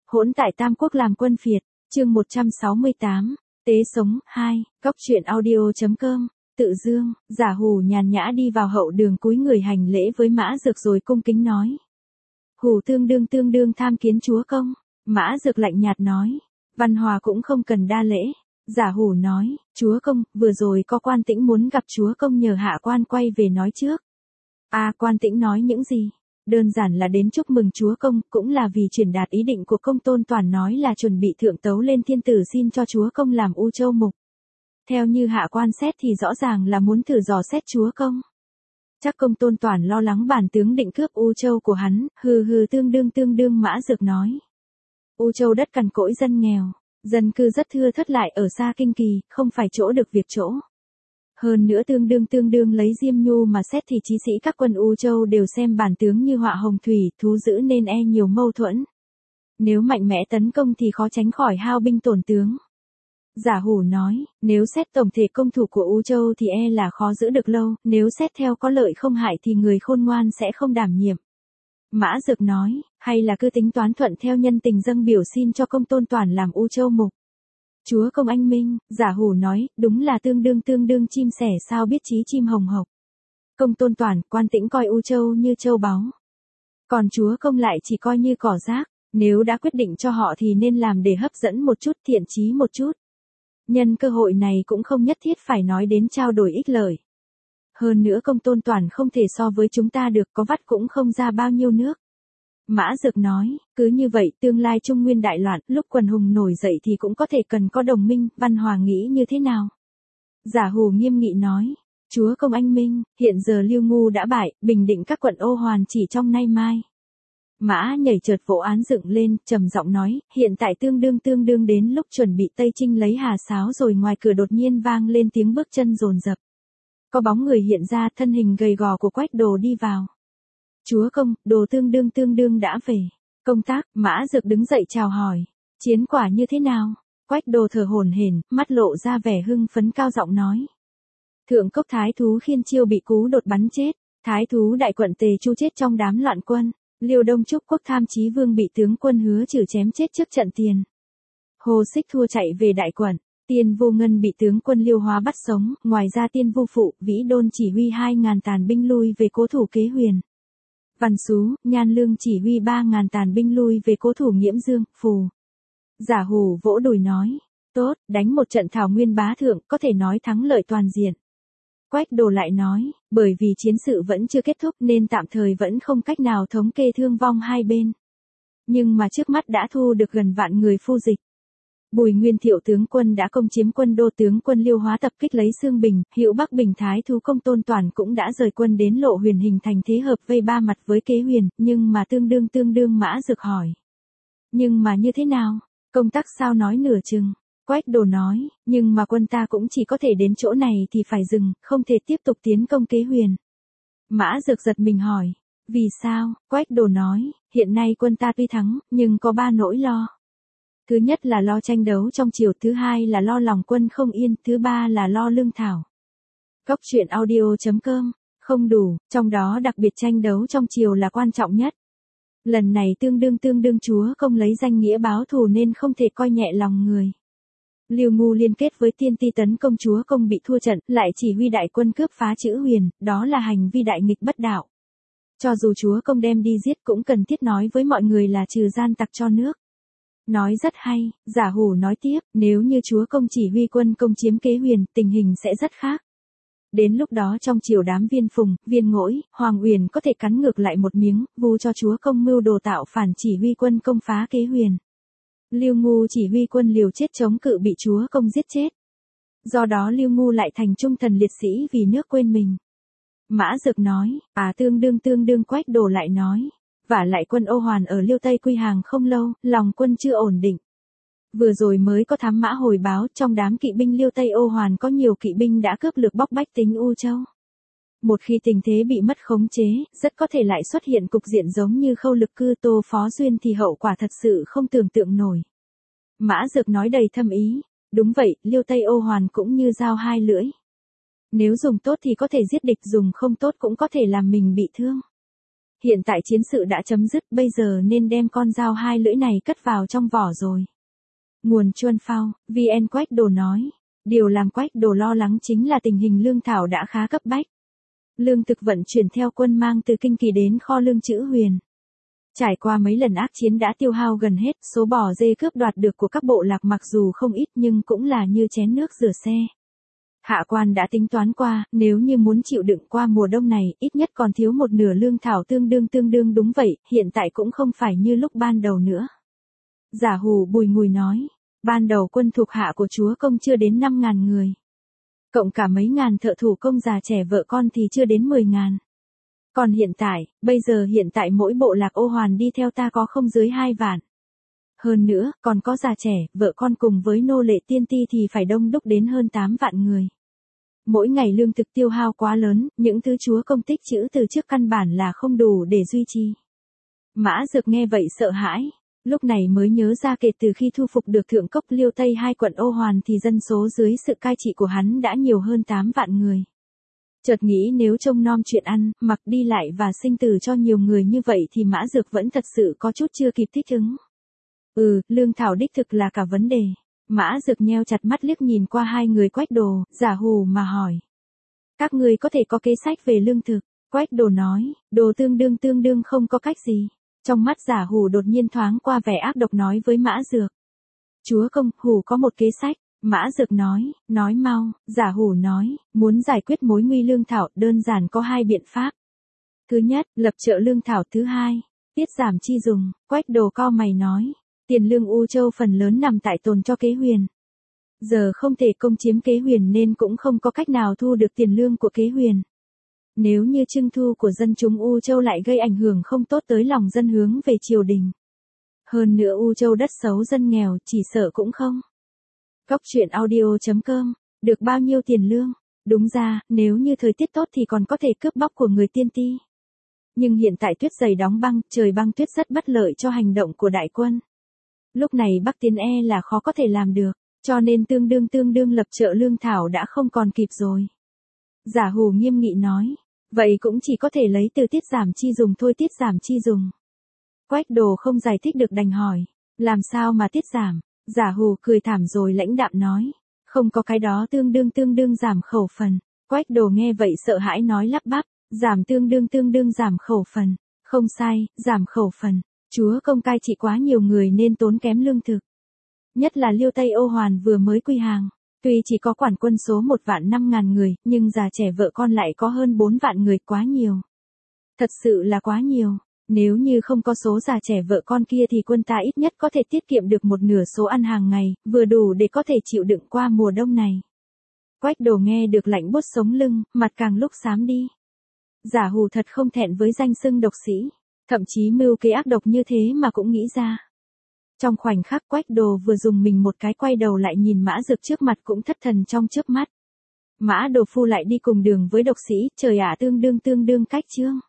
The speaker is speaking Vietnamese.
Hỗn tại Tam Quốc làm quân phiệt, chương 168, Tế sống 2, Góc truyện audio.com, Tự Dương, Giả Hủ nhàn nhã đi vào hậu đường cúi người hành lễ với Mã Dược rồi cung kính nói. Hủ tương đương tham kiến chúa công. Mã Dược lạnh nhạt nói. Văn Hòa cũng không cần đa lễ. Giả Hủ nói, chúa công, vừa rồi có Quan Tĩnh muốn gặp chúa công nhờ hạ quan quay về nói trước. Quan Tĩnh nói những gì? Đơn giản là đến chúc mừng chúa công, cũng là vì truyền đạt ý định của công tôn toàn nói là chuẩn bị thượng tấu lên thiên tử xin cho chúa công làm U Châu mục. Theo như hạ quan xét thì rõ ràng là muốn thử dò xét chúa công. Chắc công tôn toàn lo lắng bản tướng định cướp U Châu của hắn, tương đương Mã Dược nói. U Châu đất cằn cỗi dân nghèo, dân cư rất thưa thớt lại ở xa kinh kỳ, không phải chỗ được việc chỗ. Hơn nữa tương đương lấy Diêm Nhu mà xét thì chí sĩ các quân U Châu đều xem bản tướng như họa hồng thủy, thú dữ nên nhiều mâu thuẫn. Nếu mạnh mẽ tấn công thì khó tránh khỏi hao binh tổn tướng. Giả Hủ nói, nếu xét tổng thể công thủ của U Châu thì là khó giữ được lâu, nếu xét theo có lợi không hại thì người khôn ngoan sẽ không đảm nhiệm. Mã Dược nói, hay là cứ tính toán thuận theo nhân tình dâng biểu xin cho công tôn toàn làm U Châu mục. Chúa công anh minh, Giả Hủ nói, đúng là tương đương chim sẻ sao biết chí chim hồng hộc. Công tôn toàn, Quan Tĩnh coi U Châu như châu báu. Còn chúa công lại chỉ coi như cỏ rác, nếu đã quyết định cho họ thì nên làm để hấp dẫn một chút, thiện chí một chút. Nhân cơ hội này cũng không nhất thiết phải nói đến trao đổi ích lợi. Hơn nữa công tôn toàn không thể so với chúng ta được, có vắt cũng không ra bao nhiêu nước. Mã Dược nói, cứ như vậy tương lai Trung Nguyên đại loạn, lúc quần hùng nổi dậy thì cũng có thể cần có đồng minh, Văn Hòa nghĩ như thế nào? Giả Hủ nghiêm nghị nói, chúa công anh minh, hiện giờ Liêu Ngu đã bại, bình định các quận Ô Hoàn chỉ trong nay mai. Mã nhảy chợt vỗ án dựng lên, trầm giọng nói, hiện tại tương đương đến lúc chuẩn bị Tây Trinh lấy Hà Sáo rồi ngoài cửa đột nhiên vang lên tiếng bước chân dồn dập. Có bóng người hiện ra, thân hình gầy gò của Quách Đồ đi vào. Chúa công, Đồ tương đương đã về. Công tác, Mã Dược đứng dậy chào hỏi. Chiến quả như thế nào? Quách Đồ thở hổn hển, mắt lộ ra vẻ hưng phấn cao giọng nói. Thượng cốc thái thú Khiên Chiêu bị cú đột bắn chết. Thái thú đại quận Tề Chu chết trong đám loạn quân. Liêu Đông Trúc Quốc Tham Chí Vương bị tướng quân Hứa Trừ chém chết trước trận tiền. Hồ Xích thua chạy về đại quận. Tiên Vô Ngân bị tướng quân Liêu Hóa bắt sống, ngoài ra Tiên Vô Phụ, Vĩ Đôn chỉ huy 2.000 tàn binh lui về cố thủ Kế Huyền. Văn Xú, Nhan Lương chỉ huy 3.000 tàn binh lui về cố thủ Nghiễm Dương, Phù. Giả Hủ vỗ đùi nói, tốt, đánh một trận thảo nguyên bá thượng, có thể nói thắng lợi toàn diện. Quách Đồ lại nói, bởi vì chiến sự vẫn chưa kết thúc nên tạm thời vẫn không cách nào thống kê thương vong hai bên. Nhưng mà trước mắt đã thu được gần vạn người phu dịch. Bùi Nguyên Thiệu tướng quân đã công chiếm quân đô, tướng quân Liêu Hóa tập kích lấy Xương Bình, Hữu Bắc Bình thái thú công tôn toàn cũng đã rời quân đến Lộ Huyền hình thành thế hợp vây ba mặt với Kế Huyền, nhưng mà tương đương Mã Dược hỏi. Nhưng mà như thế nào? Công tác sao nói nửa chừng? Quách Đồ nói, nhưng mà quân ta cũng chỉ có thể đến chỗ này thì phải dừng, không thể tiếp tục tiến công Kế Huyền. Mã Dược giật mình hỏi, vì sao? Quách Đồ nói, hiện nay quân ta tuy thắng, nhưng có 3 nỗi lo. Thứ nhất là lo tranh đấu trong triều, thứ hai là lo lòng quân không yên, thứ ba là lo lương thảo. Góc truyện audio.com, không đủ, trong đó đặc biệt tranh đấu trong triều là quan trọng nhất. Lần này tương đương chúa công lấy danh nghĩa báo thù nên không thể coi nhẹ lòng người. Liêu Ngu liên kết với Tiên Ti tấn công chúa công bị thua trận, lại chỉ huy đại quân cướp phá Chữ Huyền, đó là hành vi đại nghịch bất đạo. Cho dù chúa công đem đi giết cũng cần thiết nói với mọi người là trừ gian tặc cho nước. Nói rất hay, Giả Hủ nói tiếp, nếu như chúa công chỉ huy quân công chiếm Kế Huyền, tình hình sẽ rất khác. Đến lúc đó trong triều đám Viên Phùng, Viên Ngỗi, Hoàng Uyển có thể cắn ngược lại một miếng, vu cho chúa công mưu đồ tạo phản chỉ huy quân công phá Kế Huyền. Liêu Ngu chỉ huy quân liều chết chống cự bị chúa công giết chết. Do đó Liêu Ngu lại thành trung thần liệt sĩ vì nước quên mình. Mã Dược nói, tương đương Quách Đồ lại nói. Vả lại quân Ô Hoàn ở Liêu Tây quy hàng không lâu, lòng quân chưa ổn định. Vừa rồi mới có thám mã hồi báo trong đám kỵ binh Liêu Tây Ô Hoàn có nhiều kỵ binh đã cướp lược bóc bách tính U Châu. Một khi tình thế bị mất khống chế, rất có thể lại xuất hiện cục diện giống như Khâu Lực Cư Tô Phó Duyên thì hậu quả thật sự không tưởng tượng nổi. Mã Dược nói đầy thâm ý, đúng vậy, Liêu Tây Ô Hoàn cũng như dao hai lưỡi. Nếu dùng tốt thì có thể giết địch, dùng không tốt cũng có thể làm mình bị thương. hiện tại chiến sự đã chấm dứt, bây giờ nên đem con dao hai lưỡi này cất vào trong vỏ rồi. Nguồn Chuân Phao, VN Quách Đồ nói. Điều làm Quách Đồ lo lắng chính là tình hình lương thảo đã khá cấp bách. Lương thực vận chuyển theo quân mang từ Kinh Kỳ đến kho lương Trữ Huyền. Trải qua mấy lần ác chiến đã tiêu hao gần hết, số bò dê cướp đoạt được của các bộ lạc mặc dù không ít nhưng cũng là như chén nước rửa xe. Hạ quan đã tính toán qua, nếu như muốn chịu đựng qua mùa đông này, ít nhất còn thiếu một nửa lương thảo tương đương đúng vậy, hiện tại cũng không phải như lúc ban đầu nữa. Giả Hủ bùi ngùi nói, ban đầu quân thuộc hạ của chúa công chưa đến 5.000 người. Cộng cả mấy ngàn thợ thủ công già trẻ vợ con thì chưa đến 10.000. Còn hiện tại mỗi bộ lạc Ô Hoàn đi theo ta có không dưới 2 vạn. Hơn nữa, còn có già trẻ, vợ con cùng với nô lệ tiên ti thì phải đông đúc đến hơn 8 vạn người. Mỗi ngày lương thực tiêu hao quá lớn, những thứ chúa công tích trữ từ trước căn bản là không đủ để duy trì. Mã Dược nghe vậy sợ hãi, lúc này mới nhớ ra kể từ khi thu phục được Thượng Cốc Liêu Tây hai quận Ô Hoàn thì dân số dưới sự cai trị của hắn đã nhiều hơn 8 vạn người. Chợt nghĩ nếu trông nom chuyện ăn, mặc đi lại và sinh tử cho nhiều người như vậy thì Mã Dược vẫn thật sự có chút chưa kịp thích ứng. Lương thảo đích thực là cả vấn đề. Mã Dược nheo chặt mắt liếc nhìn qua hai người Quách Đồ, Giả Hủ mà hỏi. Các ngươi có thể có kế sách về lương thực. Quách Đồ nói, đồ tương đương không có cách gì. Trong mắt Giả Hủ đột nhiên thoáng qua vẻ ác độc nói với Mã Dược. Chúa công, Hủ có một kế sách. Mã Dược nói mau. Giả Hủ nói, muốn giải quyết mối nguy lương thảo đơn giản có 2 biện pháp. Thứ nhất, lập chợ lương thảo. Thứ hai, tiết giảm chi dùng. Quách Đồ cau mày nói. Tiền lương U Châu phần lớn nằm tại tồn cho Kế Huyền. Giờ không thể công chiếm Kế Huyền nên cũng không có cách nào thu được tiền lương của Kế Huyền. Nếu như trưng thu của dân chúng U Châu lại gây ảnh hưởng không tốt tới lòng dân hướng về triều đình. Hơn nữa U Châu đất xấu dân nghèo chỉ sợ cũng không. Góc truyện audio.com, được bao nhiêu tiền lương? Đúng ra, nếu như thời tiết tốt thì còn có thể cướp bóc của người tiên ti. Nhưng hiện tại tuyết dày đóng băng, trời băng tuyết rất bất lợi cho hành động của đại quân. Lúc này Bắc tiến là khó có thể làm được, cho nên tương đương lập chợ lương thảo đã không còn kịp rồi. Giả Hủ nghiêm nghị nói, vậy cũng chỉ có thể lấy từ tiết giảm chi dùng thôi. Tiết giảm chi dùng. Quách Đồ không giải thích được đành hỏi, làm sao mà tiết giảm? Giả Hủ cười thảm rồi lãnh đạm nói, không có cái đó tương đương giảm khẩu phần. Quách Đồ nghe vậy sợ hãi nói lắp bắp, giảm tương đương giảm khẩu phần. Không sai, giảm khẩu phần. Chúa công cai trị quá nhiều người nên tốn kém lương thực. Nhất là Liêu Tây Ô Hoàn vừa mới quy hàng. Tuy chỉ có quản quân số 1.500.000 người, nhưng già trẻ vợ con lại có hơn 4 vạn người, quá nhiều. Thật sự là quá nhiều. Nếu như không có số già trẻ vợ con kia thì quân ta ít nhất có thể tiết kiệm được một nửa số ăn hàng ngày, vừa đủ để có thể chịu đựng qua mùa đông này. Quách Đồ nghe được lạnh buốt sống lưng, mặt càng lúc xám đi. Giả Hủ thật không thẹn với danh xưng độc sĩ. Thậm chí mưu kế ác độc như thế mà cũng nghĩ ra. Trong khoảnh khắc Quách Đồ vừa dùng mình một cái quay đầu lại nhìn Mã Dược trước mặt cũng thất thần trong chớp mắt. Mã Đồ Phu lại đi cùng đường với độc sĩ, trời ạ tương đương cách chương.